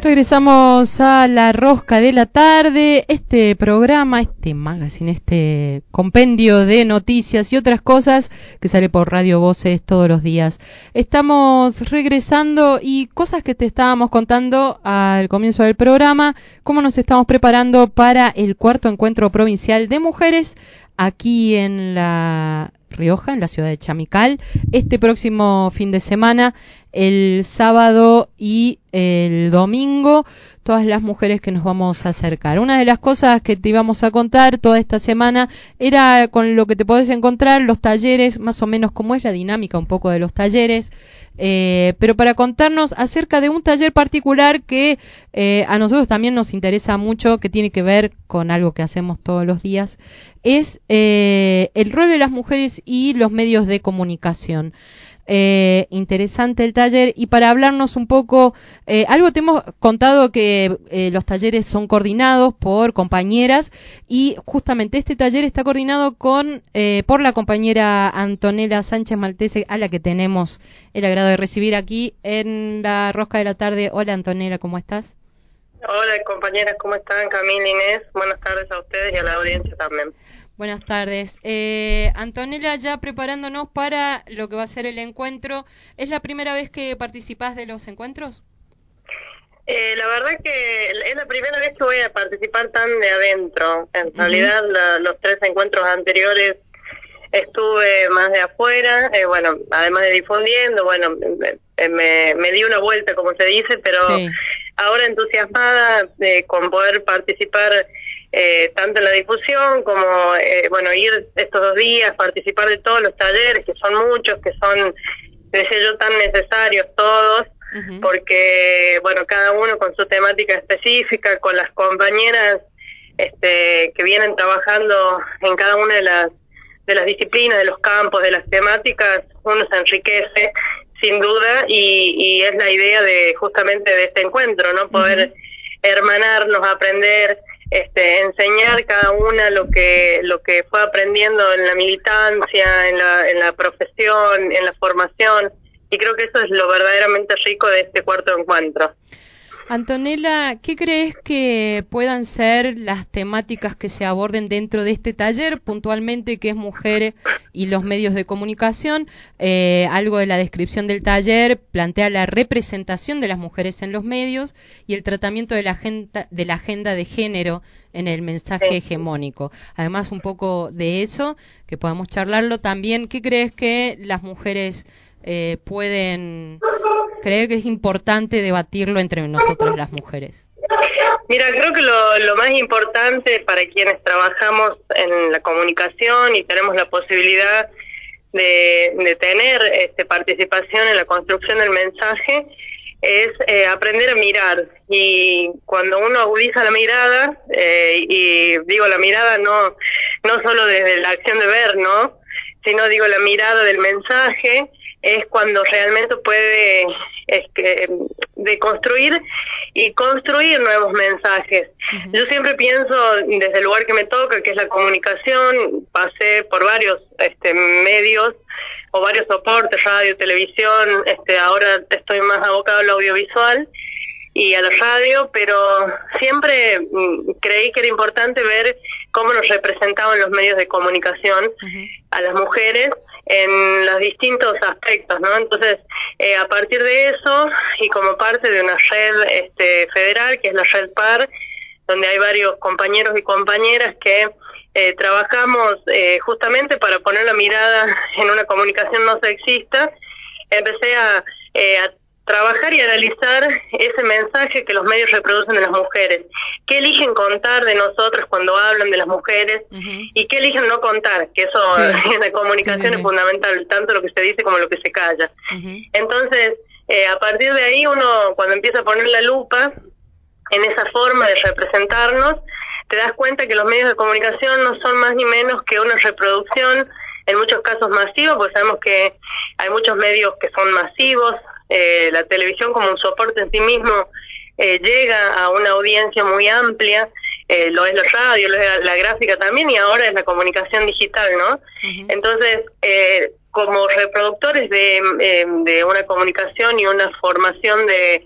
Regresamos a La Rosca de la Tarde, este programa, este magazine, este compendio de noticias y otras cosas que sale por Radio Voces todos los días. Estamos regresando y cosas que te estábamos contando al comienzo del programa, cómo nos estamos preparando para el cuarto encuentro provincial de mujeres aquí en La Rioja, en la ciudad de Chamical, este próximo fin de semana, el sábado y el domingo, todas las mujeres que nos vamos a acercar. Una de las cosas que te íbamos a contar toda esta semana era con lo que te podés encontrar, los talleres, más o menos cómo es la dinámica un poco de los talleres, pero para contarnos acerca de un taller particular que a nosotros también nos interesa mucho, que tiene que ver con algo que hacemos todos los días, es el rol de las mujeres y los medios de comunicación. Interesante el taller, y para hablarnos un poco, algo te hemos contado que los talleres son coordinados por compañeras, y justamente este taller está coordinado por la compañera Antonella Sánchez Maltese, a la que tenemos el agrado de recibir aquí en La Rosca de la Tarde. Hola Antonella, ¿cómo estás? Hola compañeras, ¿cómo están? Camila, Inés, buenas tardes a ustedes y a la audiencia también. Buenas tardes. Antonella, ya preparándonos para lo que va a ser el encuentro, ¿es la primera vez que participás de los encuentros? La verdad que es la primera vez que voy a participar tan de adentro. En realidad los 3 encuentros anteriores estuve más de afuera, bueno, además de difundiendo, bueno, me di una vuelta, como se dice, pero sí. Ahora entusiasmada con poder participar tanto en la difusión como, bueno, ir estos 2 días, participar de todos los talleres, que son muchos, que son, decía yo, tan necesarios todos, porque, bueno, cada uno con su temática específica, con las compañeras que vienen trabajando en cada una de las disciplinas, de los campos, de las temáticas, uno se enriquece, sin duda, y es la idea de justamente de este encuentro, ¿no? Poder hermanarnos, aprender, enseñar cada una lo que fue aprendiendo en la militancia, en la profesión, en la formación, y creo que eso es lo verdaderamente rico de este cuarto encuentro. Antonella, ¿qué crees que puedan ser las temáticas que se aborden dentro de este taller, puntualmente que es mujeres y los medios de comunicación? Algo de la descripción del taller plantea la representación de las mujeres en los medios y el tratamiento de la agenda de género en el mensaje hegemónico. Además, un poco de eso, que podamos charlarlo también. ¿Qué crees que las mujeres pueden creer que es importante debatirlo entre nosotras las mujeres? Mira, creo que lo más importante para quienes trabajamos en la comunicación y tenemos la posibilidad de tener participación en la construcción del mensaje es aprender a mirar, y cuando uno agudiza la mirada, y digo la mirada no solo desde la acción de ver, ¿no?, sino digo la mirada del mensaje, es cuando realmente puede deconstruir y construir nuevos mensajes. Yo siempre pienso desde el lugar que me toca, que es la comunicación. Pasé por varios medios o varios soportes, radio, televisión, ahora estoy más abocado al audiovisual y a la radio, pero siempre creí que era importante ver cómo nos representaban los medios de comunicación a las mujeres en los distintos aspectos, ¿no? Entonces, a partir de eso, y como parte de una red federal, que es la Red PAR, donde hay varios compañeros y compañeras que trabajamos justamente para poner la mirada en una comunicación no sexista, empecé a trabajar y analizar ese mensaje que los medios reproducen de las mujeres. ¿Qué eligen contar de nosotras cuando hablan de las mujeres? ¿Y qué eligen no contar? Que eso en la comunicación es fundamental, tanto lo que se dice como lo que se calla. Entonces, a partir de ahí uno, cuando empieza a poner la lupa en esa forma de representarnos, te das cuenta que los medios de comunicación no son más ni menos que una reproducción, en muchos casos masiva, porque sabemos que hay muchos medios que son masivos. La televisión como un soporte en sí mismo llega a una audiencia muy amplia, lo es la radio, lo es la gráfica también, y ahora es la comunicación digital, ¿no? Entonces, como reproductores de una comunicación y una formación de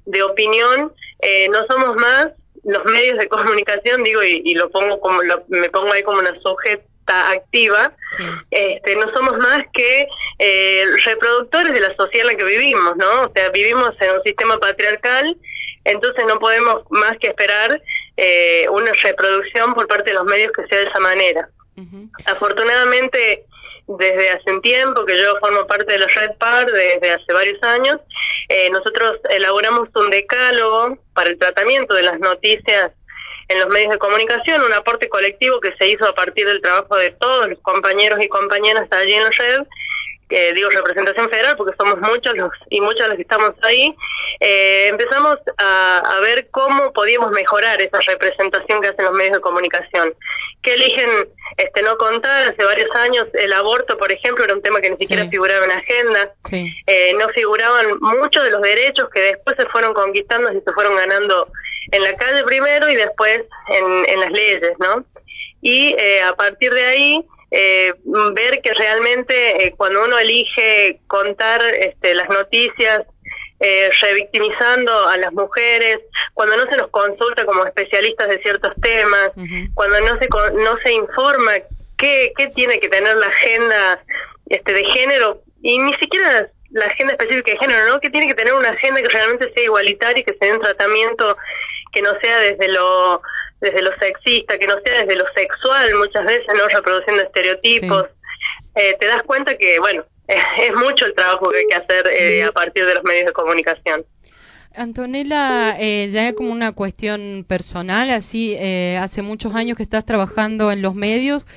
de opinión, no somos más los medios de comunicación, digo, y lo pongo como me pongo ahí como una sujeta activa, sí. No somos más que reproductores de la sociedad en la que vivimos, ¿no? O sea, vivimos en un sistema patriarcal, entonces no podemos más que esperar una reproducción por parte de los medios que sea de esa manera. Uh-huh. Afortunadamente, desde hace un tiempo que yo formo parte de la Red PAR, desde hace varios años, nosotros elaboramos un decálogo para el tratamiento de las noticias en los medios de comunicación, un aporte colectivo que se hizo a partir del trabajo de todos los compañeros y compañeras allí en la red, que digo representación federal porque somos muchos y muchas los que estamos ahí. Empezamos a ver cómo podíamos mejorar esa representación que hacen los medios de comunicación, que eligen no contar. Hace varios años el aborto, por ejemplo, era un tema que ni siquiera figuraba en la agenda. Sí. No figuraban muchos de los derechos que después se fueron conquistando y se fueron ganando en la calle primero y después en las leyes, ¿no? Y a partir de ahí ver que realmente cuando uno elige contar las noticias revictimizando a las mujeres, cuando no se nos consulta como especialistas de ciertos temas, uh-huh. Cuando no se informa qué tiene que tener la agenda de género, y ni siquiera la agenda específica de género, ¿no? Que tiene que tener una agenda que realmente sea igualitaria y que se dé un tratamiento que no sea desde lo sexista, que no sea desde lo sexual, muchas veces, ¿no? Reproduciendo estereotipos. Sí. Te das cuenta que, bueno, es mucho el trabajo que hay que hacer a partir de los medios de comunicación. Antonella, ya como una cuestión personal, así, hace muchos años que estás trabajando en los medios,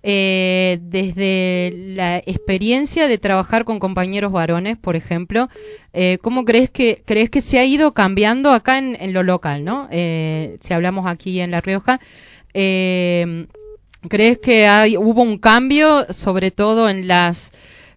desde la experiencia de trabajar con compañeros varones, por ejemplo, ¿cómo crees que se ha ido cambiando acá en lo local, ¿no? Si hablamos aquí en La Rioja, ¿crees que hubo un cambio, sobre todo en las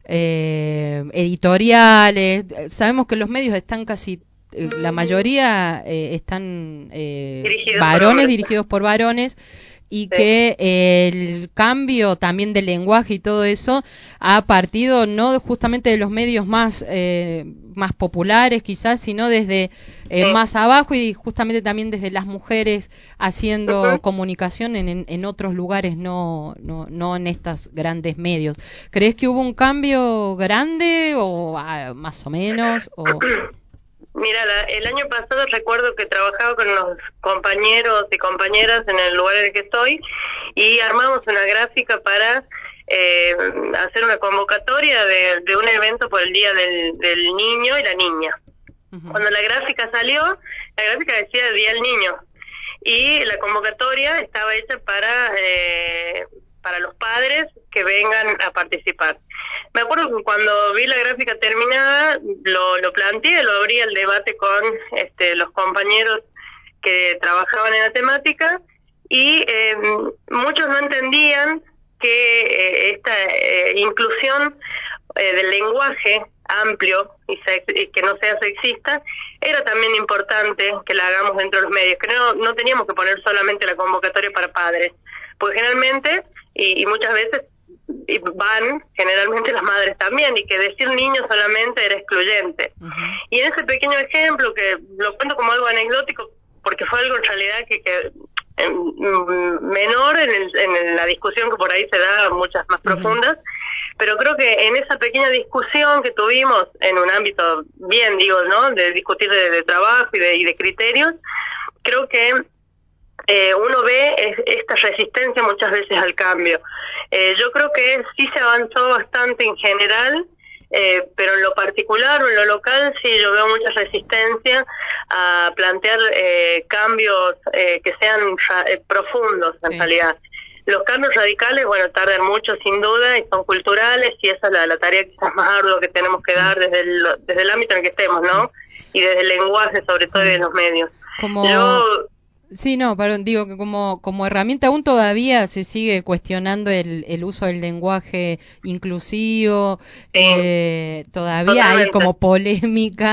editoriales? Sabemos que los medios están casi, la mayoría están varones, dirigidos por varones, y que el cambio también del lenguaje y todo eso ha partido no justamente de los medios más populares quizás, sino desde más abajo, y justamente también desde las mujeres haciendo uh-huh. comunicación en otros lugares, no en estos grandes medios. ¿Crees que hubo un cambio grande o más o menos? Mira, el año pasado recuerdo que trabajaba con los compañeros y compañeras en el lugar en el que estoy y armamos una gráfica para hacer una convocatoria de un evento por el Día del Niño y la Niña. Uh-huh. Cuando la gráfica salió, la gráfica decía el Día del Niño y la convocatoria estaba hecha para los padres que vengan a participar. Me acuerdo que cuando vi la gráfica terminada, lo planteé, lo abrí al debate con los compañeros que trabajaban en la temática y muchos no entendían que esta inclusión del lenguaje amplio y que no sea sexista era también importante que la hagamos dentro de los medios, que no teníamos que poner solamente la convocatoria para padres, porque generalmente y muchas veces van generalmente las madres también, y que decir niño solamente era excluyente. Uh-huh. Y en ese pequeño ejemplo, que lo cuento como algo anecdótico porque fue algo en realidad que menor en la discusión que por ahí se da, muchas más profundas, pero creo que en esa pequeña discusión que tuvimos en un ámbito bien, digo, ¿no?, de discutir de trabajo y de criterios, creo que uno ve esta resistencia muchas veces al cambio. Yo creo que sí se avanzó bastante en general, pero en lo particular o en lo local sí yo veo mucha resistencia a plantear cambios que sean profundos en realidad. Los cambios radicales, bueno, tardan mucho sin duda y son culturales, y esa es la tarea quizás más ardua que tenemos que dar desde el ámbito en el que estemos, ¿no? Y desde el lenguaje, sobre todo, y de los medios. Sí, no, perdón, digo que como herramienta aún todavía se sigue cuestionando el uso del lenguaje inclusivo, todavía totalmente hay como polémica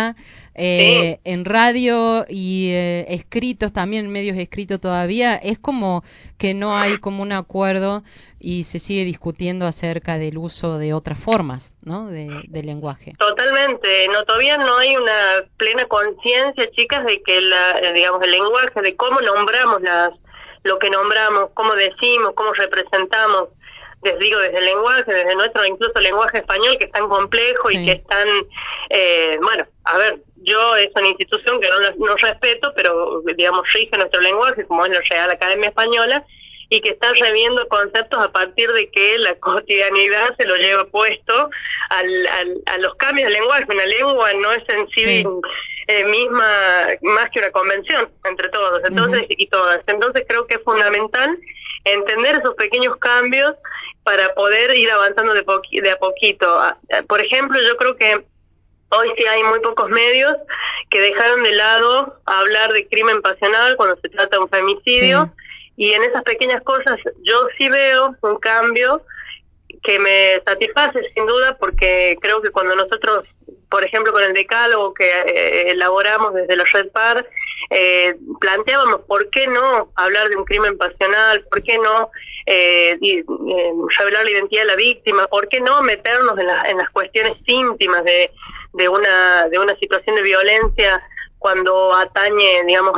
en radio y escritos también, en medios escritos todavía, es como que no hay como un acuerdo y se sigue discutiendo acerca del uso de otras formas, ¿no? del lenguaje. Totalmente, no, todavía no hay una plena conciencia, chicas, de que digamos, el lenguaje, de cómo nombramos lo que nombramos, cómo decimos, cómo representamos, les digo, desde el lenguaje, desde nuestro incluso lenguaje español, que es tan complejo y que es tan, bueno, a ver, yo es una institución que no respeto, pero digamos rige nuestro lenguaje, como es la Real Academia Española, y que está reviendo conceptos a partir de que la cotidianidad se lo lleva puesto a los cambios del lenguaje. Una lengua no es en sí misma más que una convención entre todos, entonces y todas. Entonces creo que es fundamental entender esos pequeños cambios para poder ir avanzando de a poquito. Por ejemplo, yo creo que hoy sí hay muy pocos medios que dejaron de lado hablar de crimen pasional cuando se trata de un femicidio. Y en esas pequeñas cosas yo sí veo un cambio que me satisface sin duda, porque creo que cuando nosotros, por ejemplo, con el decálogo que elaboramos desde la Red Par, planteábamos por qué no hablar de un crimen pasional, por qué no revelar la identidad de la víctima, por qué no meternos en las cuestiones íntimas de una situación de violencia cuando atañe, digamos,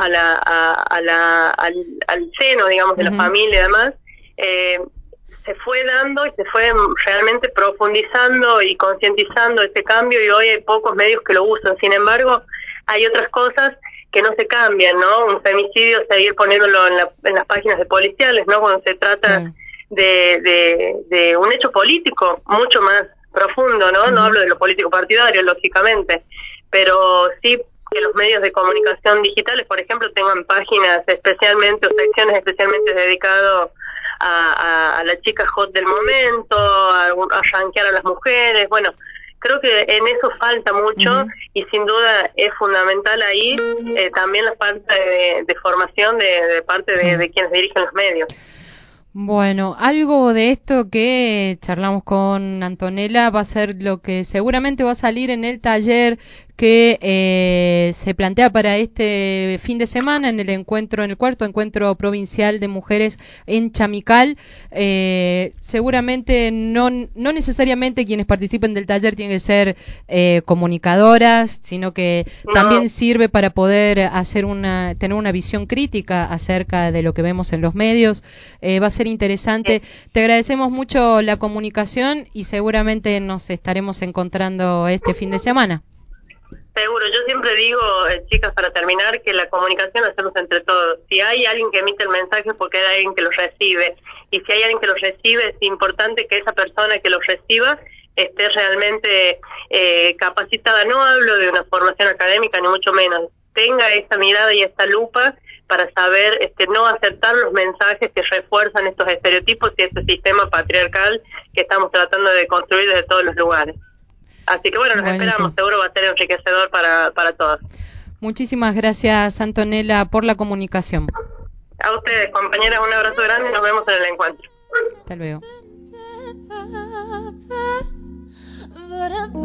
al seno, digamos, de la familia y demás. Se fue dando y se fue realmente profundizando y concientizando este cambio, y hoy hay pocos medios que lo usan. Sin embargo, hay otras cosas que no se cambian, ¿no? Un femicidio, seguir poniéndolo en las páginas de policiales, ¿no? Cuando se trata de un hecho político mucho más profundo, ¿no? No hablo de lo político partidario, lógicamente, pero sí que los medios de comunicación digitales, por ejemplo, tengan páginas especialmente o secciones especialmente dedicadas a la chica hot del momento, a rankear a las mujeres. Bueno, creo que en eso falta mucho y sin duda es fundamental ahí también la falta de formación de parte de quienes dirigen los medios. Bueno, algo de esto que charlamos con Antonella va a ser lo que seguramente va a salir en el taller que se plantea para este fin de semana en el cuarto encuentro provincial de mujeres en Chamical. Seguramente no necesariamente quienes participen del taller tienen que ser comunicadoras, sino que también sirve para poder tener una visión crítica acerca de lo que vemos en los medios. Va a ser interesante. Te agradecemos mucho la comunicación y seguramente nos estaremos encontrando este fin de semana. Seguro, yo siempre digo, chicas, para terminar, que la comunicación la hacemos entre todos. Si hay alguien que emite el mensaje es porque hay alguien que lo recibe, y si hay alguien que lo recibe es importante que esa persona que lo reciba esté realmente capacitada. No hablo de una formación académica ni mucho menos, tenga esa mirada y esta lupa para saber no aceptar los mensajes que refuerzan estos estereotipos y este sistema patriarcal que estamos tratando de construir desde todos los lugares. Así que bueno, nos esperamos, seguro va a ser enriquecedor para todos. Muchísimas gracias, Antonella, por la comunicación. A ustedes, compañeras, un abrazo grande y nos vemos en el encuentro. Hasta luego.